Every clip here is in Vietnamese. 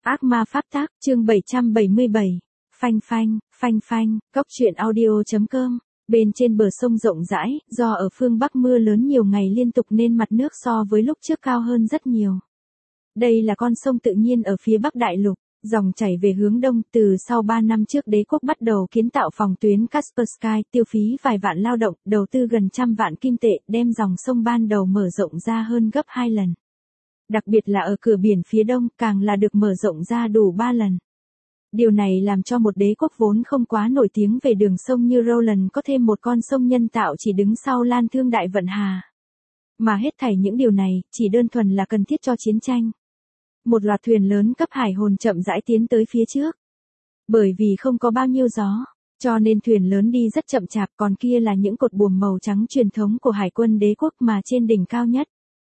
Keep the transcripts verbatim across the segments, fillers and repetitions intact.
Ác ma pháp tác, chương bảy trăm bảy mươi bảy. Phanh phanh, phanh phanh, Cóc truyện audio chấm com. Bên trên bờ sông rộng rãi, do ở phương Bắc mưa lớn nhiều ngày liên tục nên mặt nước so với lúc trước cao hơn rất nhiều. Đây là con sông tự nhiên ở phía Bắc Đại Lục, dòng chảy về hướng đông. Từ sau ba năm trước đế quốc bắt đầu kiến tạo phòng tuyến Kaspersky, tiêu phí vài vạn lao động, đầu tư gần trăm vạn kim tệ, đem dòng sông ban đầu mở rộng ra hơn gấp hai lần. Đặc biệt là ở cửa biển phía đông, càng là được mở rộng ra đủ ba lần. Điều này làm cho một đế quốc vốn không quá nổi tiếng về đường sông như Roland có thêm một con sông nhân tạo chỉ đứng sau Lan Thương Đại Vận Hà. Mà hết thảy những điều này, chỉ đơn thuần là cần thiết cho chiến tranh. Một loạt thuyền lớn cấp hải hồn chậm rãi tiến tới phía trước. Bởi vì không có bao nhiêu gió, cho nên thuyền lớn đi rất chậm chạp, còn kia là những cột buồm màu trắng truyền thống của hải quân đế quốc mà trên đỉnh cao nhất.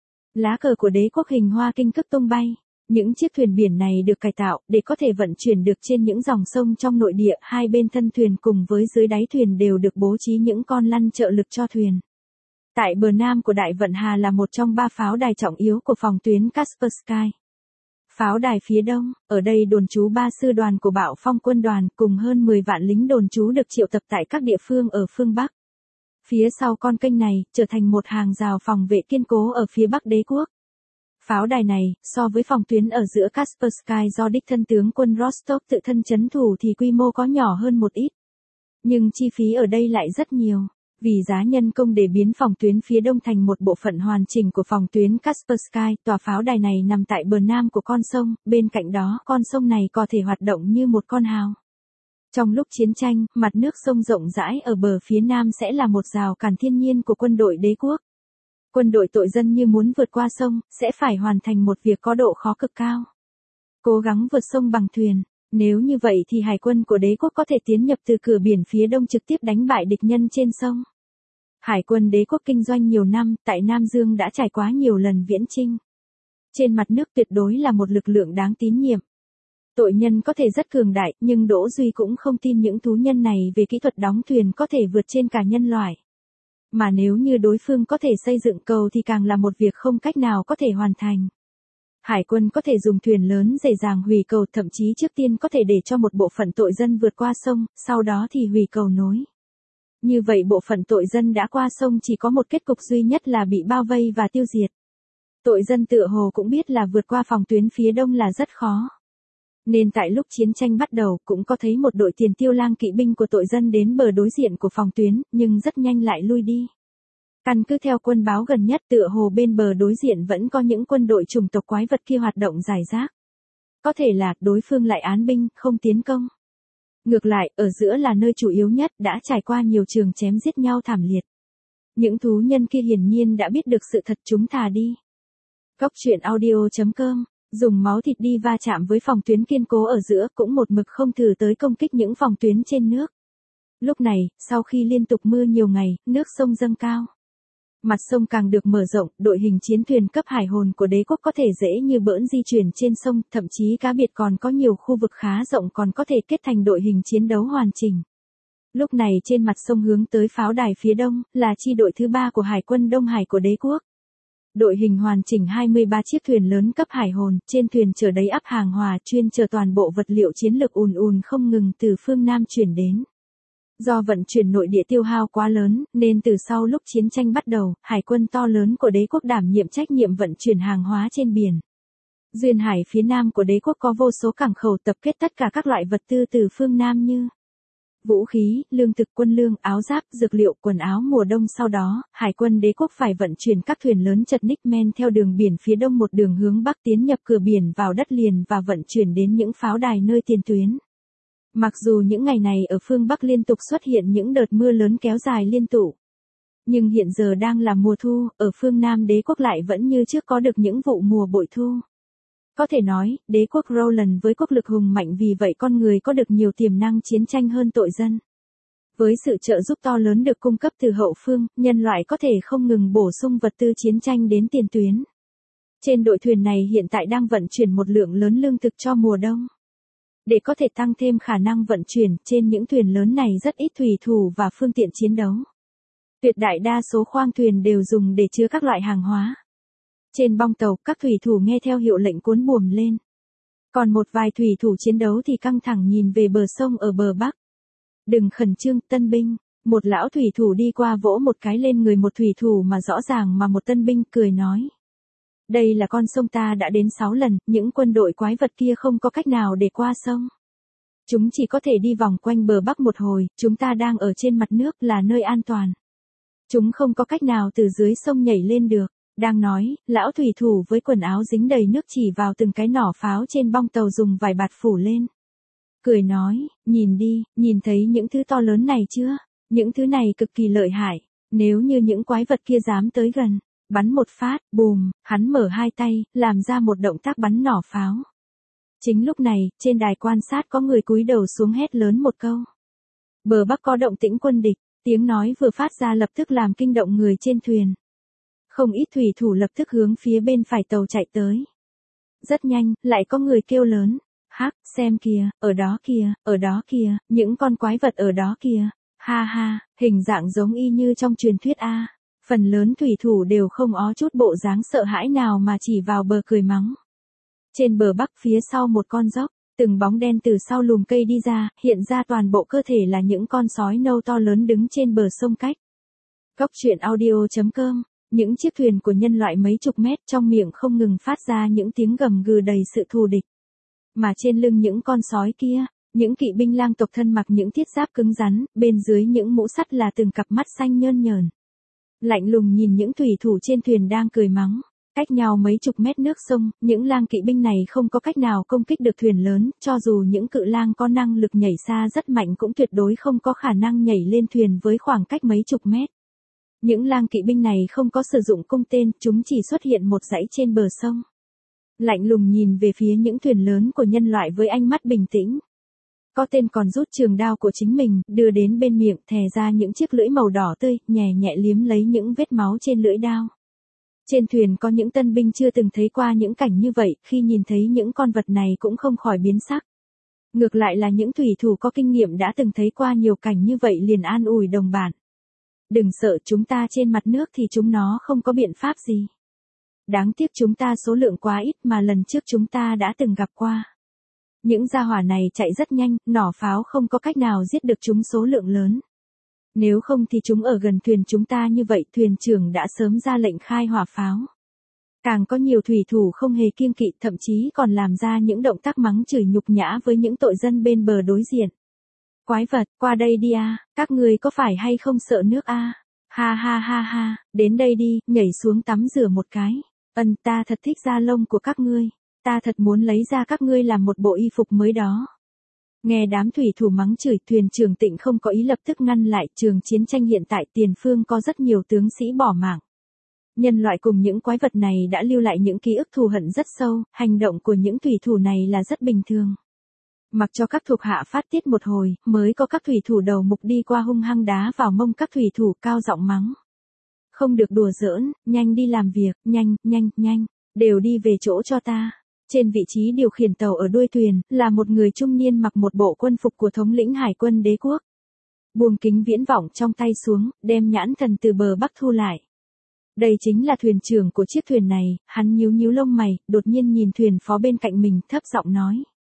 Lá cờ của đế quốc hình hoa kinh cức tung bay. Những chiếc thuyền biển này được cải tạo để có thể vận chuyển được trên những dòng sông trong nội địa, hai bên thân thuyền cùng với dưới đáy thuyền đều được bố trí những con lăn trợ lực cho thuyền. Tại bờ nam của Đại Vận Hà là một trong ba pháo đài trọng yếu của phòng tuyến Kaspersky. Pháo đài phía đông, ở đây đồn trú ba sư đoàn của Bạo Phong quân đoàn cùng hơn mười vạn lính đồn trú được triệu tập tại các địa phương ở phương Bắc. Phía sau con kênh này, trở thành một hàng rào phòng vệ kiên cố ở phía Bắc đế quốc. Pháo đài này, so với phòng tuyến ở giữa Kaspersky do đích thân tướng quân Rostov tự thân chấn thủ thì quy mô có nhỏ hơn một ít. Nhưng chi phí ở đây lại rất nhiều, vì giá nhân công để biến phòng tuyến phía đông thành một bộ phận hoàn chỉnh của phòng tuyến Kaspersky. Tòa pháo đài này nằm tại bờ nam của con sông, bên cạnh đó con sông này có thể hoạt động như một con hào. Trong lúc chiến tranh, mặt nước sông rộng rãi ở bờ phía nam sẽ là một rào cản thiên nhiên của quân đội đế quốc. Quân đội tội dân như muốn vượt qua sông, sẽ phải hoàn thành một việc có độ khó cực cao. Cố gắng vượt sông bằng thuyền, nếu như vậy thì hải quân của đế quốc có thể tiến nhập từ cửa biển phía đông trực tiếp đánh bại địch nhân trên sông. Hải quân đế quốc kinh doanh nhiều năm, tại Nam Dương đã trải qua nhiều lần viễn chinh. Trên mặt nước tuyệt đối là một lực lượng đáng tín nhiệm. Tội nhân có thể rất cường đại, nhưng Đỗ Duy cũng không tin những thú nhân này về kỹ thuật đóng thuyền có thể vượt trên cả nhân loại. Mà nếu như đối phương có thể xây dựng cầu thì càng là một việc không cách nào có thể hoàn thành. Hải quân có thể dùng thuyền lớn dễ dàng hủy cầu, thậm chí trước tiên có thể để cho một bộ phận tội dân vượt qua sông, sau đó thì hủy cầu nối. Như vậy bộ phận tội dân đã qua sông chỉ có một kết cục duy nhất là bị bao vây và tiêu diệt. Tội dân tựa hồ cũng biết là vượt qua phòng tuyến phía đông là rất khó. Nên tại lúc chiến tranh bắt đầu cũng có thấy một đội tiền tiêu lang kỵ binh của tội dân đến bờ đối diện của phòng tuyến, nhưng rất nhanh lại lui đi. Căn cứ theo quân báo gần nhất tựa hồ bên bờ đối diện vẫn có những quân đội chủng tộc quái vật kia hoạt động rải rác. Có thể là đối phương lại án binh, không tiến công. Ngược lại, ở giữa là nơi chủ yếu nhất đã trải qua nhiều trường chém giết nhau thảm liệt. Những thú nhân kia hiển nhiên đã biết được sự thật, chúng thà đi. Cóc truyện audio chấm com dùng máu thịt đi va chạm với phòng tuyến kiên cố ở giữa, cũng một mực không thử tới công kích những phòng tuyến trên nước. Lúc này, sau khi liên tục mưa nhiều ngày, nước sông dâng cao. Mặt sông càng được mở rộng, đội hình chiến thuyền cấp hải hồn của đế quốc có thể dễ như bỡn di chuyển trên sông, thậm chí cá biệt còn có nhiều khu vực khá rộng còn có thể kết thành đội hình chiến đấu hoàn chỉnh. Lúc này trên mặt sông hướng tới pháo đài phía đông, là chi đội thứ ba của Hải quân Đông Hải của đế quốc. Đội hình hoàn chỉnh hai mươi ba chiếc thuyền lớn cấp hải hồn, trên thuyền chở đầy ắp hàng hóa chuyên chở toàn bộ vật liệu chiến lược ùn ùn không ngừng từ phương Nam chuyển đến. Do vận chuyển nội địa tiêu hao quá lớn, nên từ sau lúc chiến tranh bắt đầu, hải quân to lớn của đế quốc đảm nhiệm trách nhiệm vận chuyển hàng hóa trên biển. Duyên hải phía Nam của đế quốc có vô số cảng khẩu tập kết tất cả các loại vật tư từ phương Nam như vũ khí, lương thực, quân lương, áo giáp, dược liệu, quần áo mùa đông. Sau đó, hải quân đế quốc phải vận chuyển các thuyền lớn chật ních men theo đường biển phía đông một đường hướng bắc tiến nhập cửa biển vào đất liền và vận chuyển đến những pháo đài nơi tiền tuyến. Mặc dù những ngày này ở phương Bắc liên tục xuất hiện những đợt mưa lớn kéo dài liên tục, nhưng hiện giờ đang là mùa thu, ở phương Nam đế quốc lại vẫn như trước có được những vụ mùa bội thu. Có thể nói, đế quốc Roland với quốc lực hùng mạnh, vì vậy con người có được nhiều tiềm năng chiến tranh hơn tội dân. Với sự trợ giúp to lớn được cung cấp từ hậu phương, nhân loại có thể không ngừng bổ sung vật tư chiến tranh đến tiền tuyến. Trên đội thuyền này hiện tại đang vận chuyển một lượng lớn lương thực cho mùa đông. Để có thể tăng thêm khả năng vận chuyển, trên những thuyền lớn này rất ít thủy thủ và phương tiện chiến đấu. Tuyệt đại đa số khoang thuyền đều dùng để chứa các loại hàng hóa. Trên bong tàu, các thủy thủ nghe theo hiệu lệnh cuốn buồm lên. Còn một vài thủy thủ chiến đấu thì căng thẳng nhìn về bờ sông ở bờ bắc. Đừng khẩn trương, tân binh. Một lão thủy thủ đi qua vỗ một cái lên người một thủy thủ mà rõ ràng mà một tân binh cười nói. Đây là con sông ta đã đến sáu lần, những quân đội quái vật kia không có cách nào để qua sông. Chúng chỉ có thể đi vòng quanh bờ bắc một hồi, chúng ta đang ở trên mặt nước là nơi an toàn. Chúng không có cách nào từ dưới sông nhảy lên được. Đang nói, lão thủy thủ với quần áo dính đầy nước chỉ vào từng cái nỏ pháo trên bong tàu dùng vải bạt phủ lên. Cười nói, nhìn đi, nhìn thấy những thứ to lớn này chưa? Những thứ này cực kỳ lợi hại. Nếu như những quái vật kia dám tới gần, bắn một phát, bùm, hắn mở hai tay, làm ra một động tác bắn nỏ pháo. Chính lúc này, trên đài quan sát có người cúi đầu xuống hét lớn một câu. Bờ bắc có động tĩnh quân địch, tiếng nói vừa phát ra lập tức làm kinh động người trên thuyền. Không ít thủy thủ lập tức hướng phía bên phải tàu chạy tới. Rất nhanh, lại có người kêu lớn. Hắc, xem kìa, ở đó kìa, ở đó kìa, những con quái vật ở đó kìa. Ha ha, hình dạng giống y như trong truyền thuyết A. Phần lớn thủy thủ đều không ó chút bộ dáng sợ hãi nào mà chỉ vào bờ cười mắng. Trên bờ bắc phía sau một con dốc, từng bóng đen từ sau lùm cây đi ra, hiện ra toàn bộ cơ thể là những con sói nâu to lớn đứng trên bờ sông cách. Góc truyện audio chấm com. Những chiếc thuyền của nhân loại mấy chục mét trong miệng không ngừng phát ra những tiếng gầm gừ đầy sự thù địch. Mà trên lưng những con sói kia, những kỵ binh lang tộc thân mặc những thiết giáp cứng rắn, bên dưới những mũ sắt là từng cặp mắt xanh nhơn nhởn. Lạnh lùng nhìn những thủy thủ trên thuyền đang cười mắng. Cách nhau mấy chục mét nước sông, những lang kỵ binh này không có cách nào công kích được thuyền lớn, cho dù những cự lang có năng lực nhảy xa rất mạnh cũng tuyệt đối không có khả năng nhảy lên thuyền với khoảng cách mấy chục mét. Những lang kỵ binh này không có sử dụng cung tên, chúng chỉ xuất hiện một dãy trên bờ sông. Lạnh lùng nhìn về phía những thuyền lớn của nhân loại với ánh mắt bình tĩnh. Có tên còn rút trường đao của chính mình, đưa đến bên miệng, thè ra những chiếc lưỡi màu đỏ tươi, nhẹ nhẹ liếm lấy những vết máu trên lưỡi đao. Trên thuyền có những tân binh chưa từng thấy qua những cảnh như vậy, khi nhìn thấy những con vật này cũng không khỏi biến sắc. Ngược lại là những thủy thủ có kinh nghiệm đã từng thấy qua nhiều cảnh như vậy liền an ủi đồng bạn. Đừng sợ, chúng ta trên mặt nước thì chúng nó không có biện pháp gì. Đáng tiếc chúng ta số lượng quá ít mà lần trước chúng ta đã từng gặp qua. Những gia hỏa này chạy rất nhanh, nỏ pháo không có cách nào giết được chúng số lượng lớn. Nếu không thì chúng ở gần thuyền chúng ta như vậy, thuyền trưởng đã sớm ra lệnh khai hỏa pháo. Càng có nhiều thủy thủ không hề kiêng kỵ, thậm chí còn làm ra những động tác mắng chửi nhục nhã với những tội dân bên bờ đối diện. Quái vật, qua đây đi a, các người có phải hay không sợ nước a? Ha ha ha ha, đến đây đi, nhảy xuống tắm rửa một cái. Ân, ta thật thích da lông của các ngươi. Ta thật muốn lấy ra các ngươi làm một bộ y phục mới đó. Nghe đám thủy thủ mắng chửi, thuyền trưởng Tịnh không có ý lập tức ngăn lại. Trường chiến tranh hiện tại tiền phương có rất nhiều tướng sĩ bỏ mạng. Nhân loại cùng những quái vật này đã lưu lại những ký ức thù hận rất sâu, hành động của những thủy thủ này là rất bình thường. Mặc cho các thuộc hạ phát tiết một hồi, mới có các thủy thủ đầu mục đi qua hung hăng đá vào mông các thủy thủ cao giọng mắng. Không được đùa giỡn, nhanh đi làm việc, nhanh, nhanh, nhanh, đều đi về chỗ cho ta. Trên vị trí điều khiển tàu ở đuôi thuyền, là một người trung niên mặc một bộ quân phục của thống lĩnh hải quân đế quốc. Buông kính viễn vọng trong tay xuống, đem nhãn thần từ bờ bắc thu lại. Đây chính là thuyền trưởng của chiếc thuyền này, hắn nhíu nhíu lông mày, đột nhiên nhìn thuyền phó bên cạnh mình, thấp giọng nói.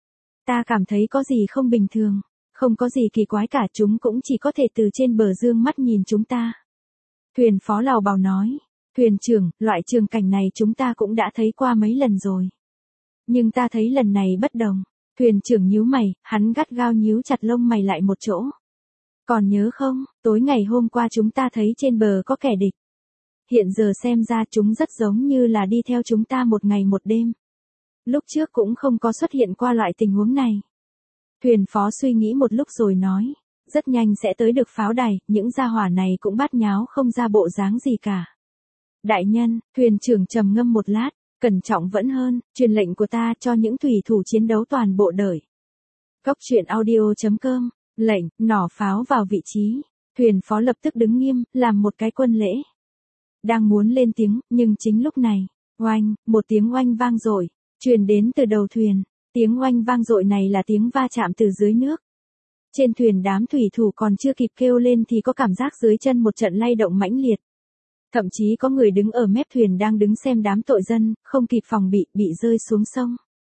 Ta cảm thấy có gì không bình thường, không có gì kỳ quái cả, chúng cũng chỉ có thể từ trên bờ dương mắt nhìn chúng ta. Thuyền phó lào bào nói, thuyền trưởng, loại trường cảnh này chúng ta cũng đã thấy qua mấy lần rồi. Nhưng ta thấy lần này bất đồng. Thuyền trưởng nhíu mày, hắn gắt gao nhíu chặt lông mày lại một chỗ. Còn nhớ không, tối ngày hôm qua chúng ta thấy trên bờ có kẻ địch. Hiện giờ xem ra chúng rất giống như là đi theo chúng ta một ngày một đêm. Lúc trước cũng không có xuất hiện qua loại tình huống này. Thuyền phó suy nghĩ một lúc rồi nói, rất nhanh sẽ tới được pháo đài, những gia hỏa này cũng bát nháo không ra bộ dáng gì cả. Đại nhân, thuyền trưởng trầm ngâm một lát, cẩn trọng vẫn hơn, truyền lệnh của ta cho những thủy thủ chiến đấu toàn bộ đợi. Góc truyện audio chấm com, lệnh, nỏ pháo vào vị trí. Thuyền phó lập tức đứng nghiêm, làm một cái quân lễ. Đang muốn lên tiếng, nhưng chính lúc này, oanh, một tiếng oanh vang dội truyền đến từ đầu thuyền. Tiếng oanh vang dội này là tiếng va chạm từ dưới nước. Trên thuyền đám thủy thủ còn chưa kịp kêu lên thì có cảm giác dưới chân một trận lay động mãnh liệt. Thậm chí có người đứng ở mép thuyền đang đứng xem đám tội dân, không kịp phòng bị, bị rơi xuống sông.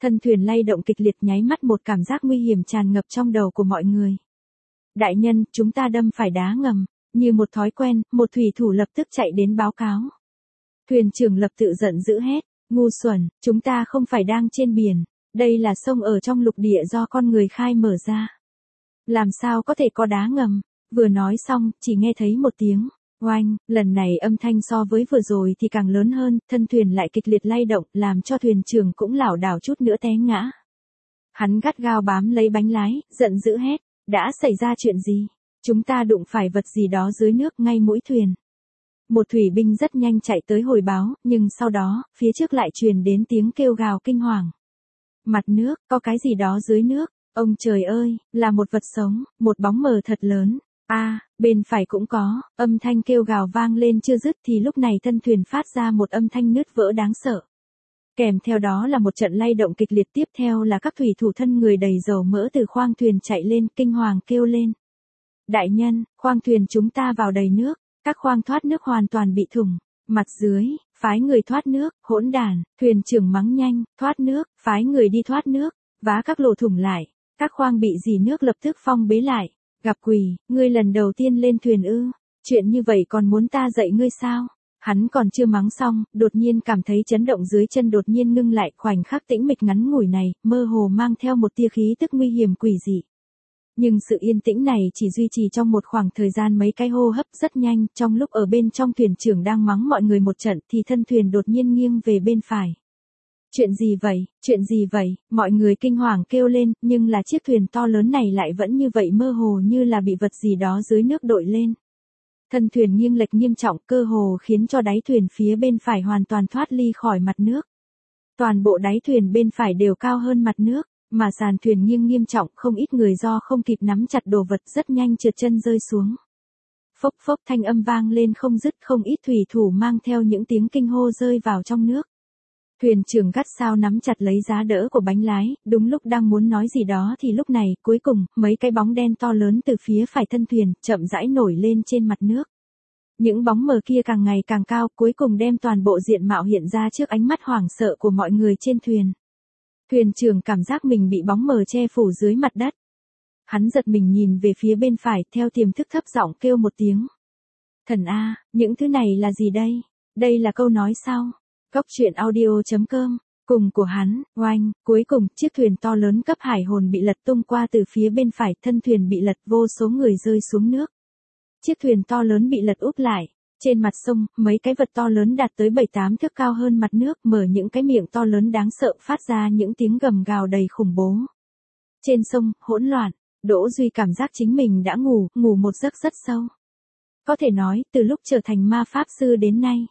Thân thuyền lay động kịch liệt, nháy mắt một cảm giác nguy hiểm tràn ngập trong đầu của mọi người. Đại nhân, chúng ta đâm phải đá ngầm. Như một thói quen, một thủy thủ lập tức chạy đến báo cáo. Thuyền trưởng lập tự giận dữ hét, ngu xuẩn, chúng ta không phải đang trên biển, đây là sông ở trong lục địa do con người khai mở ra. Làm sao có thể có đá ngầm? Vừa nói xong, chỉ nghe thấy một tiếng oanh, lần này âm thanh so với vừa rồi thì càng lớn hơn, thân thuyền lại kịch liệt lay động, làm cho thuyền trưởng cũng lảo đảo chút nữa té ngã. Hắn gắt gao bám lấy bánh lái, giận dữ hét, đã xảy ra chuyện gì? Chúng ta đụng phải vật gì đó dưới nước ngay mũi thuyền. Một thủy binh rất nhanh chạy tới hồi báo, nhưng sau đó, phía trước lại truyền đến tiếng kêu gào kinh hoàng. Mặt nước, có cái gì đó dưới nước, ông trời ơi, là một vật sống, một bóng mờ thật lớn. A, à, bên phải cũng có, âm thanh kêu gào vang lên chưa dứt thì lúc này thân thuyền phát ra một âm thanh nứt vỡ đáng sợ. Kèm theo đó là một trận lay động kịch liệt, tiếp theo là các thủy thủ thân người đầy dầu mỡ từ khoang thuyền chạy lên, kinh hoàng kêu lên. Đại nhân, khoang thuyền chúng ta vào đầy nước, các khoang thoát nước hoàn toàn bị thủng, mặt dưới, phái người thoát nước, hỗn đản, thuyền trưởng mắng nhanh, thoát nước, phái người đi thoát nước, vá các lỗ thủng lại, các khoang bị dì nước lập tức phong bế lại, gặp quỷ, ngươi lần đầu tiên lên thuyền ư, chuyện như vậy còn muốn ta dạy ngươi sao? Hắn còn chưa mắng xong, đột nhiên cảm thấy chấn động dưới chân đột nhiên ngưng lại, khoảnh khắc tĩnh mịch ngắn ngủi này, mơ hồ mang theo một tia khí tức nguy hiểm quỷ dị. Nhưng sự yên tĩnh này chỉ duy trì trong một khoảng thời gian mấy cái hô hấp rất nhanh, trong lúc ở bên trong thuyền trưởng đang mắng mọi người một trận thì thân thuyền đột nhiên nghiêng về bên phải. Chuyện gì vậy, chuyện gì vậy, mọi người kinh hoàng kêu lên, nhưng là chiếc thuyền to lớn này lại vẫn như vậy mơ hồ như là bị vật gì đó dưới nước đội lên. Thân thuyền nghiêng lệch nghiêm trọng cơ hồ khiến cho đáy thuyền phía bên phải hoàn toàn thoát ly khỏi mặt nước. Toàn bộ đáy thuyền bên phải đều cao hơn mặt nước. Mà sàn thuyền nghiêng nghiêm trọng, không ít người do không kịp nắm chặt đồ vật rất nhanh trượt chân rơi xuống. Phốc phốc thanh âm vang lên không dứt, không ít thủy thủ mang theo những tiếng kinh hô rơi vào trong nước. Thuyền trưởng gắt sao nắm chặt lấy giá đỡ của bánh lái, đúng lúc đang muốn nói gì đó thì lúc này, cuối cùng, mấy cái bóng đen to lớn từ phía phải thân thuyền, chậm rãi nổi lên trên mặt nước. Những bóng mờ kia càng ngày càng cao, cuối cùng đem toàn bộ diện mạo hiện ra trước ánh mắt hoảng sợ của mọi người trên thuyền. Thuyền trưởng cảm giác mình bị bóng mờ che phủ dưới mặt đất. Hắn giật mình nhìn về phía bên phải, theo tiềm thức thấp giọng kêu một tiếng. Thần A, những thứ này là gì đây? Đây là câu nói sao? Cốc truyện audio chấm com, cùng của hắn, oanh, cuối cùng, chiếc thuyền to lớn cấp hải hồn bị lật tung qua từ phía bên phải, thân thuyền bị lật, vô số người rơi xuống nước. Chiếc thuyền to lớn bị lật úp lại. Trên mặt sông, mấy cái vật to lớn đạt tới bảy tám thước cao hơn mặt nước, mở những cái miệng to lớn đáng sợ, phát ra những tiếng gầm gào đầy khủng bố. Trên sông, hỗn loạn, Đỗ Duy cảm giác chính mình đã ngủ, ngủ một giấc rất sâu. Có thể nói, từ lúc trở thành ma pháp sư đến nay,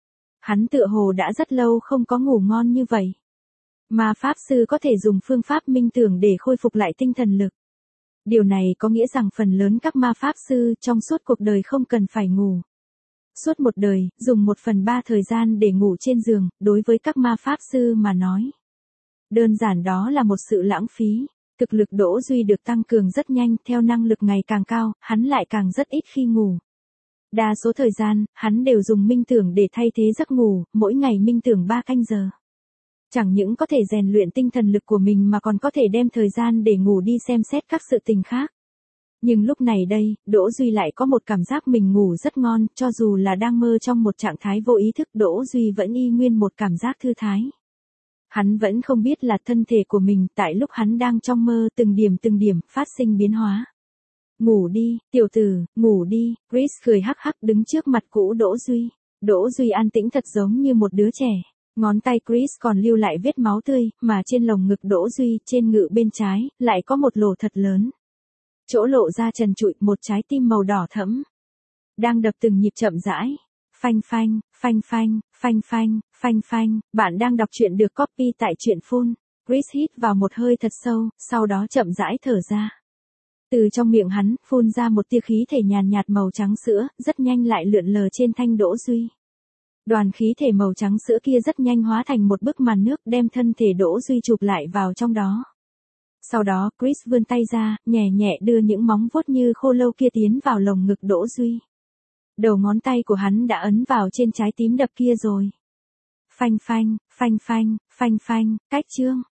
hắn tựa hồ đã rất lâu không có ngủ ngon như vậy. Ma pháp sư có thể dùng phương pháp minh tưởng để khôi phục lại tinh thần lực. Điều này có nghĩa rằng phần lớn các ma pháp sư trong suốt cuộc đời không cần phải ngủ. Suốt một đời, dùng một phần ba thời gian để ngủ trên giường, đối với các ma pháp sư mà nói. Đơn giản đó là một sự lãng phí. Thực lực Đỗ Duy được tăng cường rất nhanh, theo năng lực ngày càng cao, hắn lại càng rất ít khi ngủ. Đa số thời gian, hắn đều dùng minh tưởng để thay thế giấc ngủ, mỗi ngày minh tưởng ba canh giờ. Chẳng những có thể rèn luyện tinh thần lực của mình mà còn có thể đem thời gian để ngủ đi xem xét các sự tình khác. Nhưng lúc này đây, Đỗ Duy lại có một cảm giác mình ngủ rất ngon, cho dù là đang mơ trong một trạng thái vô ý thức, Đỗ Duy vẫn y nguyên một cảm giác thư thái. Hắn vẫn không biết là thân thể của mình tại lúc hắn đang trong mơ từng điểm từng điểm phát sinh biến hóa. Ngủ đi, tiểu tử, ngủ đi, Chris cười hắc hắc đứng trước mặt cũ Đỗ Duy. Đỗ Duy an tĩnh thật giống như một đứa trẻ. Ngón tay Chris còn lưu lại vết máu tươi, mà trên lồng ngực Đỗ Duy, trên ngự bên trái, lại có một lỗ thật lớn. Chỗ lộ ra trần trụi một trái tim màu đỏ thẫm. Đang đập từng nhịp chậm rãi. Phanh phanh, phanh phanh, phanh phanh, phanh phanh, bạn đang đọc truyện được copy tại truyện phun. Chris hít vào một hơi thật sâu, sau đó chậm rãi thở ra. Từ trong miệng hắn, phun ra một tia khí thể nhàn nhạt màu trắng sữa, rất nhanh lại lượn lờ trên thanh Đỗ Duy. Đoàn khí thể màu trắng sữa kia rất nhanh hóa thành một bức màn nước đem thân thể Đỗ Duy chụp lại vào trong đó. Sau đó, Chris vươn tay ra, nhẹ nhẹ đưa những móng vuốt như khô lâu kia tiến vào lồng ngực Đỗ Duy. Đầu ngón tay của hắn đã ấn vào trên trái tim đập kia rồi. Phanh phanh, phanh phanh, phanh phanh, cách chương.